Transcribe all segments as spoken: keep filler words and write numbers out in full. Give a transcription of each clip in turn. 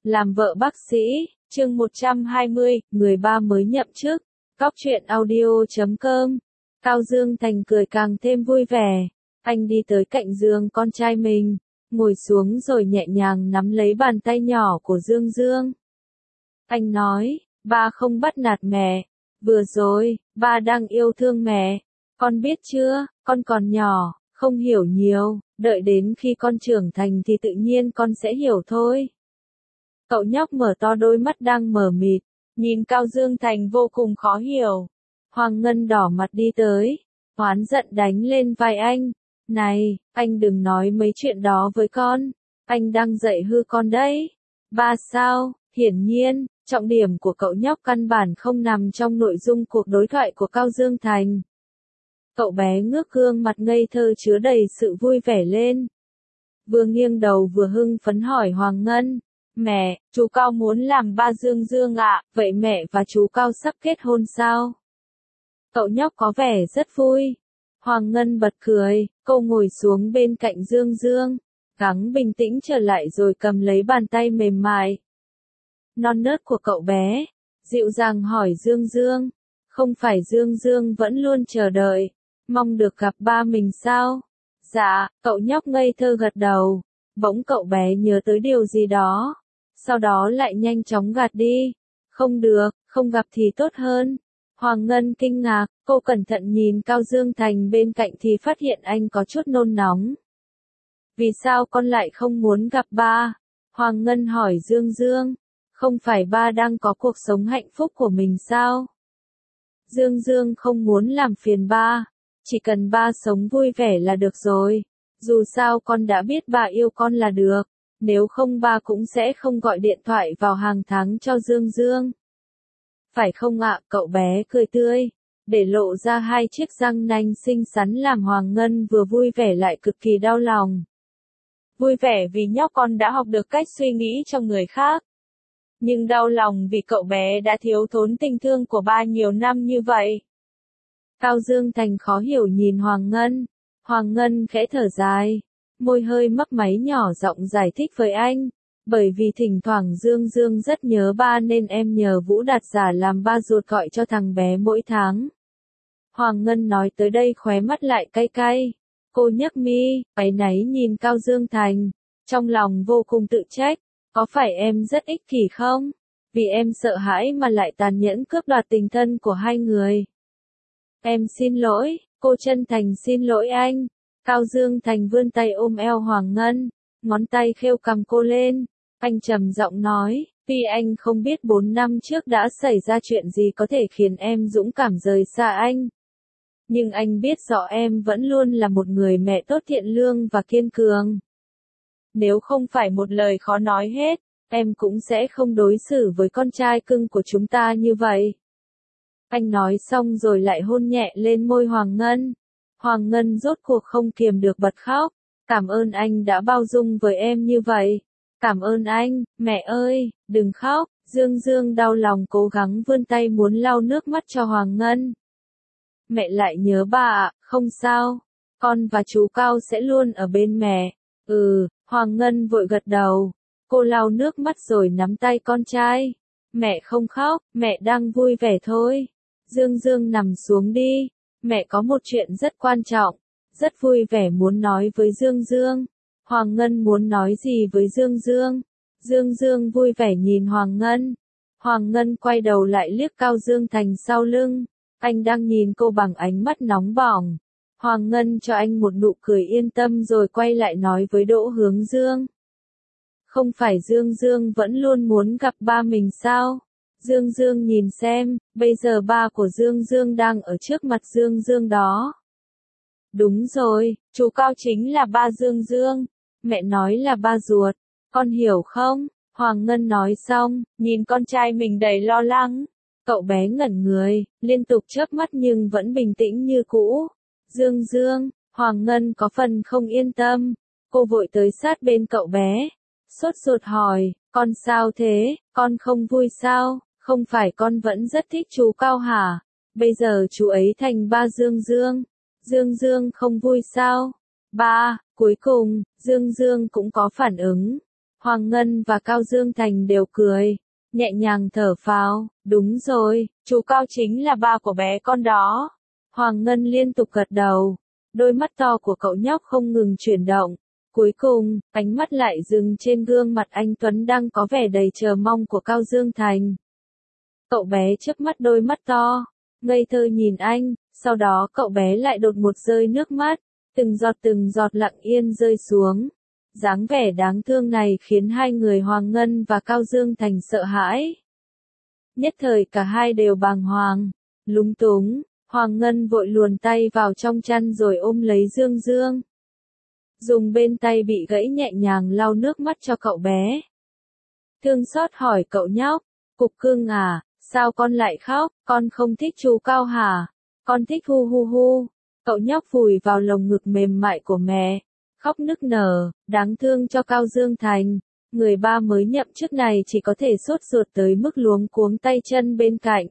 Làm vợ bác sĩ, chương một trăm hai mươi, người ba mới nhậm chức. Cóc truyện audio chấm com. Cao Dương Thành cười càng thêm vui vẻ. Anh đi tới cạnh giường con trai mình, ngồi xuống rồi nhẹ nhàng nắm lấy bàn tay nhỏ của Dương Dương. Anh nói, ba không bắt nạt mẹ. Vừa rồi, ba đang yêu thương mẹ. Con biết chưa, con còn nhỏ, không hiểu nhiều, đợi đến khi con trưởng thành thì tự nhiên con sẽ hiểu thôi. Cậu nhóc mở to đôi mắt đang mờ mịt, nhìn Cao Dương Thành vô cùng khó hiểu. Hoàng Ngân đỏ mặt đi tới, oán giận đánh lên vai anh. Này, anh đừng nói mấy chuyện đó với con, anh đang dạy hư con đấy. Ba sao, hiển nhiên, trọng điểm của cậu nhóc căn bản không nằm trong nội dung cuộc đối thoại của Cao Dương Thành. Cậu bé ngước gương mặt ngây thơ chứa đầy sự vui vẻ lên. Vừa nghiêng đầu vừa hưng phấn hỏi Hoàng Ngân. Mẹ, chú Cao muốn làm ba Dương Dương ạ, vậy mẹ và chú Cao sắp kết hôn sao? Cậu nhóc có vẻ rất vui. Hoàng Ngân bật cười, cô ngồi xuống bên cạnh Dương Dương, gắng bình tĩnh trở lại rồi cầm lấy bàn tay mềm mại non nớt của cậu bé, dịu dàng hỏi Dương Dương. Không phải Dương Dương vẫn luôn chờ đợi, mong được gặp ba mình sao? Dạ, cậu nhóc ngây thơ gật đầu. Bỗng cậu bé nhớ tới điều gì đó, sau đó lại nhanh chóng gạt đi. Không được, không gặp thì tốt hơn. Hoàng Ngân kinh ngạc, cô cẩn thận nhìn Cao Dương Thành bên cạnh thì phát hiện anh có chút nôn nóng. Vì sao con lại không muốn gặp ba? Hoàng Ngân hỏi Dương Dương. Không phải ba đang có cuộc sống hạnh phúc của mình sao? Dương Dương không muốn làm phiền ba, chỉ cần ba sống vui vẻ là được rồi. Dù sao con đã biết ba yêu con là được, nếu không ba cũng sẽ không gọi điện thoại vào hàng tháng cho Dương Dương. Phải không ạ? Cậu bé cười tươi, để lộ ra hai chiếc răng nanh xinh xắn làm Hoàng Ngân vừa vui vẻ lại cực kỳ đau lòng. Vui vẻ vì nhóc con đã học được cách suy nghĩ cho người khác, nhưng đau lòng vì cậu bé đã thiếu thốn tình thương của ba nhiều năm như vậy. Cao Dương Thành khó hiểu nhìn Hoàng Ngân. Hoàng Ngân khẽ thở dài, môi hơi mấp máy nhỏ giọng giải thích với anh. Bởi vì thỉnh thoảng Dương Dương rất nhớ ba nên em nhờ Vũ Đạt giả làm ba ruột gọi cho thằng bé mỗi tháng. Hoàng Ngân nói tới đây khóe mắt lại cay cay. Cô nhấc mi, áy náy nhìn Cao Dương Thành, trong lòng vô cùng tự trách. Có phải em rất ích kỷ không? Vì em sợ hãi mà lại tàn nhẫn cướp đoạt tình thân của hai người. Em xin lỗi, cô chân thành xin lỗi anh. Cao Dương Thành vươn tay ôm eo Hoàng Ngân, ngón tay khêu cằm cô lên. Anh trầm giọng nói, tuy anh không biết bốn năm trước đã xảy ra chuyện gì có thể khiến em dũng cảm rời xa anh, nhưng anh biết rõ em vẫn luôn là một người mẹ tốt thiện lương và kiên cường. Nếu không phải một lời khó nói hết, em cũng sẽ không đối xử với con trai cưng của chúng ta như vậy. Anh nói xong rồi lại hôn nhẹ lên môi Hoàng Ngân. Hoàng Ngân rốt cuộc không kiềm được bật khóc. Cảm ơn anh đã bao dung với em như vậy. Cảm ơn anh, mẹ ơi, đừng khóc. Dương Dương đau lòng cố gắng vươn tay muốn lau nước mắt cho Hoàng Ngân. Mẹ lại nhớ ba ạ, không sao. Con và chú Cao sẽ luôn ở bên mẹ. Ừ, Hoàng Ngân vội gật đầu. Cô lau nước mắt rồi nắm tay con trai. Mẹ không khóc, mẹ đang vui vẻ thôi. Dương Dương nằm xuống đi. Mẹ có một chuyện rất quan trọng, rất vui vẻ muốn nói với Dương Dương. Hoàng Ngân muốn nói gì với Dương Dương? Dương Dương vui vẻ nhìn Hoàng Ngân. Hoàng Ngân quay đầu lại liếc Cao Dương Thành sau lưng. Anh đang nhìn cô bằng ánh mắt nóng bỏng. Hoàng Ngân cho anh một nụ cười yên tâm rồi quay lại nói với Đỗ Hướng Dương. Không phải Dương Dương vẫn luôn muốn gặp ba mình sao? Dương Dương nhìn xem, bây giờ ba của Dương Dương đang ở trước mặt Dương Dương đó. Đúng rồi, chú Cao chính là ba Dương Dương. Mẹ nói là ba ruột, con hiểu không? Hoàng Ngân nói xong, nhìn con trai mình đầy lo lắng. Cậu bé ngẩn người, liên tục chớp mắt nhưng vẫn bình tĩnh như cũ. Dương Dương, Hoàng Ngân có phần không yên tâm. Cô vội tới sát bên cậu bé, sốt ruột hỏi, con sao thế, con không vui sao? Không phải con vẫn rất thích chú Cao hả? Bây giờ chú ấy thành ba Dương Dương. Dương Dương không vui sao? Ba, cuối cùng, Dương Dương cũng có phản ứng. Hoàng Ngân và Cao Dương Thành đều cười, nhẹ nhàng thở phào, đúng rồi, chú Cao chính là ba của bé con đó. Hoàng Ngân liên tục gật đầu, đôi mắt to của cậu nhóc không ngừng chuyển động. Cuối cùng, ánh mắt lại dừng trên gương mặt anh Tuấn đang có vẻ đầy chờ mong của Cao Dương Thành. Cậu bé chớp mắt đôi mắt to, ngây thơ nhìn anh, sau đó cậu bé lại đột một rơi nước mắt, từng giọt từng giọt lặng yên rơi xuống. Dáng vẻ đáng thương này khiến hai người Hoàng Ngân và Cao Dương Thành sợ hãi. Nhất thời cả hai đều bàng hoàng, lúng túng, Hoàng Ngân vội luồn tay vào trong chăn rồi ôm lấy Dương Dương. Dùng bên tay bị gãy nhẹ nhàng lau nước mắt cho cậu bé. Thương xót hỏi cậu nhóc, Cục Cưng à, sao con lại khóc, con không thích chú Cao hả? Con thích hu hu hu. Cậu nhóc vùi vào lồng ngực mềm mại của mẹ, khóc nức nở, đáng thương cho Cao Dương Thành. Người ba mới nhậm chức này chỉ có thể sốt ruột tới mức luống cuống tay chân bên cạnh.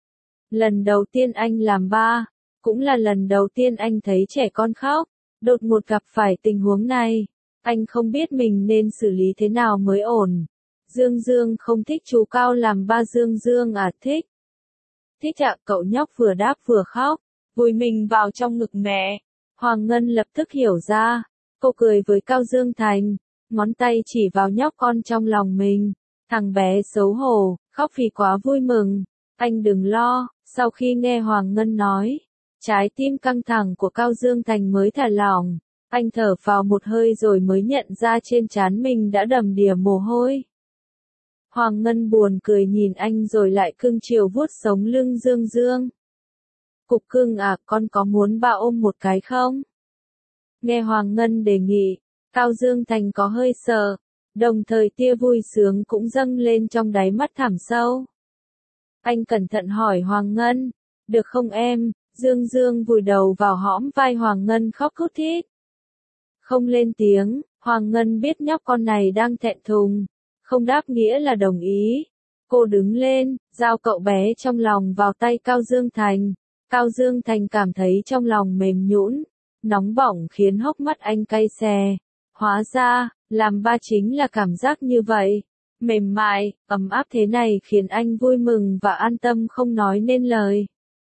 Lần đầu tiên anh làm ba, cũng là lần đầu tiên anh thấy trẻ con khóc. Đột ngột gặp phải tình huống này, anh không biết mình nên xử lý thế nào mới ổn. Dương Dương không thích chú Cao làm ba. Dương Dương à? Thích. Thích ạ. Cậu nhóc vừa đáp vừa khóc, vùi mình vào trong ngực mẹ. Hoàng Ngân lập tức hiểu ra, cô cười với Cao Dương Thành, ngón tay chỉ vào nhóc con trong lòng mình. Thằng bé xấu hổ, khóc vì quá vui mừng. Anh đừng lo. Sau khi nghe Hoàng Ngân nói, trái tim căng thẳng của Cao Dương Thành mới thả lỏng. Anh thở phào một hơi rồi mới nhận ra trên trán mình đã đầm đìa mồ hôi. Hoàng Ngân buồn cười nhìn anh rồi lại cưng chiều vuốt sống lưng Dương Dương. Cục Cưng à, con có muốn ba ôm một cái không? Nghe Hoàng Ngân đề nghị, Cao Dương Thành có hơi sợ, đồng thời tia vui sướng cũng dâng lên trong đáy mắt thẳm sâu. Anh cẩn thận hỏi Hoàng Ngân, được không em? Dương Dương vùi đầu vào hõm vai Hoàng Ngân khóc thút thít. Không lên tiếng, Hoàng Ngân biết nhóc con này đang thẹn thùng, không đáp nghĩa là đồng ý. Cô đứng lên, giao cậu bé trong lòng vào tay Cao Dương Thành. Cao Dương Thành cảm thấy trong lòng mềm nhũn, nóng bỏng khiến hốc mắt anh cay xè. Hóa ra, làm ba chính là cảm giác như vậy. Mềm mại, ấm áp thế này khiến anh vui mừng và an tâm không nói nên lời.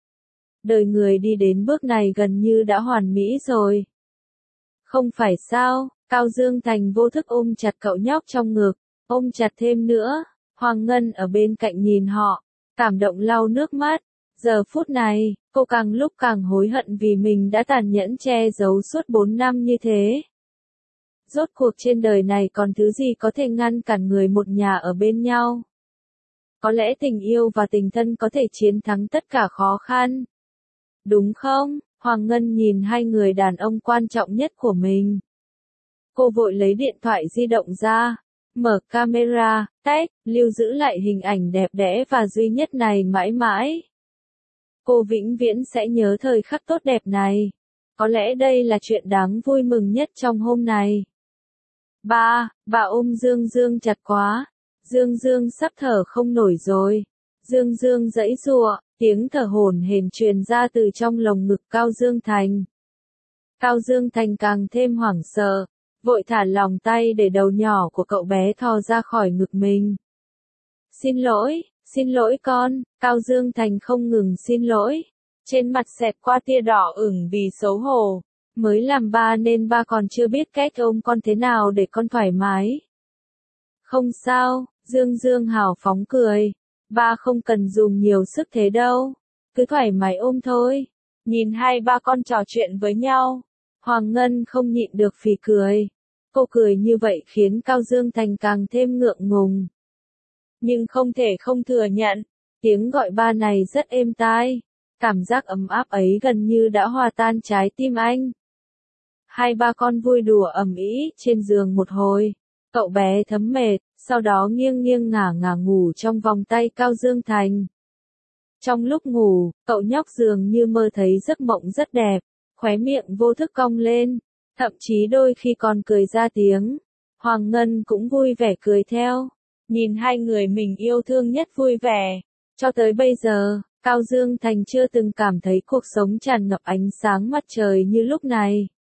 Đời người đi đến bước này gần như đã hoàn mỹ rồi. Không phải sao? Cao Dương Thành vô thức ôm chặt cậu nhóc trong ngực, ôm chặt thêm nữa. Hoàng Ngân ở bên cạnh nhìn họ, cảm động lau nước mắt. Giờ phút này, cô càng lúc càng hối hận vì mình đã tàn nhẫn che giấu suốt bốn năm như thế. Rốt cuộc trên đời này còn thứ gì có thể ngăn cản người một nhà ở bên nhau? Có lẽ tình yêu và tình thân có thể chiến thắng tất cả khó khăn. Đúng không? Hoàng Ngân nhìn hai người đàn ông quan trọng nhất của mình. Cô vội lấy điện thoại di động ra, mở camera, tách, lưu giữ lại hình ảnh đẹp đẽ và duy nhất này mãi mãi. Cô vĩnh viễn sẽ nhớ thời khắc tốt đẹp này. Có lẽ đây là chuyện đáng vui mừng nhất trong hôm này. Ba, bà ôm Dương Dương chặt quá. Dương Dương sắp thở không nổi rồi. Dương Dương giãy giụa, tiếng thở hổn hển truyền ra từ trong lồng ngực Cao Dương Thành. Cao Dương Thành càng thêm hoảng sợ, vội thả lỏng tay để đầu nhỏ của cậu bé thò ra khỏi ngực mình. Xin lỗi, xin lỗi con. Cao Dương Thành không ngừng xin lỗi. Trên mặt xẹt qua tia đỏ ửng vì xấu hổ. Mới làm ba nên ba còn chưa biết cách ôm con thế nào để con thoải mái. Không sao, Dương Dương hào phóng cười. Ba không cần dùng nhiều sức thế đâu. Cứ thoải mái ôm thôi. Nhìn hai ba con trò chuyện với nhau, Hoàng Ngân không nhịn được phì cười. Cô cười như vậy khiến Cao Dương Thành càng thêm ngượng ngùng. Nhưng không thể không thừa nhận, tiếng gọi ba này rất êm tai. Cảm giác ấm áp ấy gần như đã hòa tan trái tim anh. Hai ba con vui đùa ầm ĩ trên giường một hồi. Cậu bé thấm mệt, sau đó nghiêng nghiêng ngả ngả ngủ trong vòng tay Cao Dương Thành. Trong lúc ngủ, cậu nhóc dường như mơ thấy giấc mộng rất đẹp, khóe miệng vô thức cong lên, thậm chí đôi khi còn cười ra tiếng. Hoàng Ngân cũng vui vẻ cười theo, nhìn hai người mình yêu thương nhất vui vẻ. Cho tới bây giờ, Cao Dương Thành chưa từng cảm thấy cuộc sống tràn ngập ánh sáng mặt trời như lúc này.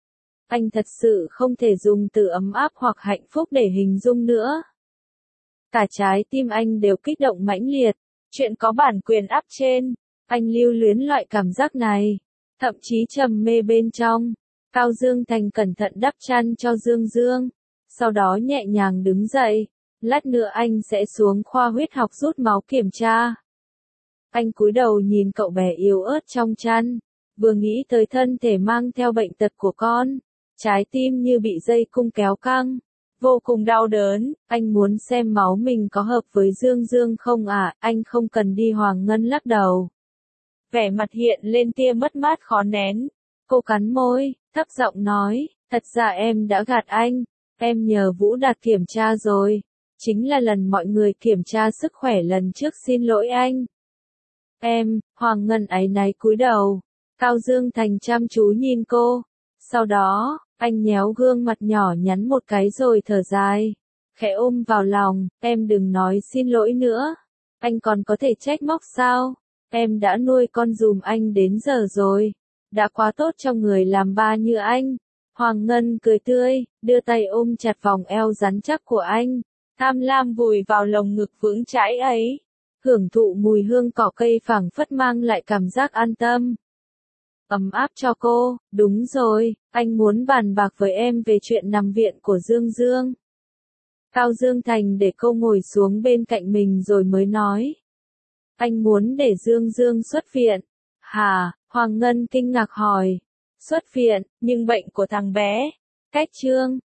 Anh thật sự không thể dùng từ ấm áp hoặc hạnh phúc để hình dung nữa. Cả trái tim anh đều kích động mãnh liệt. Chuyện có bản quyền áp trên. Anh lưu luyến loại cảm giác này. Thậm chí trầm mê bên trong. Cao Dương Thành cẩn thận đắp chăn cho Dương Dương. Sau đó nhẹ nhàng đứng dậy. Lát nữa anh sẽ xuống khoa huyết học rút máu kiểm tra. Anh cúi đầu nhìn cậu bé yếu ớt trong chăn. Vừa nghĩ tới thân thể mang theo bệnh tật của con. Trái tim như bị dây cung kéo căng. Vô cùng đau đớn, anh muốn xem máu mình có hợp với Dương Dương không à, anh không cần đi. Hoàng Ngân lắc đầu. Vẻ mặt hiện lên tia mất mát khó nén. Cô cắn môi, thấp giọng nói, thật ra em đã gạt anh, em nhờ Vũ Đạt kiểm tra rồi. Chính là lần mọi người kiểm tra sức khỏe lần trước, xin lỗi anh. Em, Hoàng Ngân áy náy cúi đầu. Cao Dương Thành chăm chú nhìn cô. Sau đó, anh nhéo gương mặt nhỏ nhắn một cái rồi thở dài. Khẽ ôm vào lòng, em đừng nói xin lỗi nữa. Anh còn có thể trách móc sao? Em đã nuôi con dùm anh đến giờ rồi. Đã quá tốt cho người làm ba như anh. Hoàng Ngân cười tươi, đưa tay ôm chặt vòng eo rắn chắc của anh. Tham lam vùi vào lồng ngực vững chãi ấy. Hưởng thụ mùi hương cỏ cây phảng phất mang lại cảm giác an tâm. Ấm áp cho cô, đúng rồi, anh muốn bàn bạc với em về chuyện nằm viện của Dương Dương. Cao Dương Thành để cô ngồi xuống bên cạnh mình rồi mới nói. Anh muốn để Dương Dương xuất viện. Hả? Hoàng Ngân kinh ngạc hỏi. Xuất viện, nhưng bệnh của thằng bé. Cách Trương,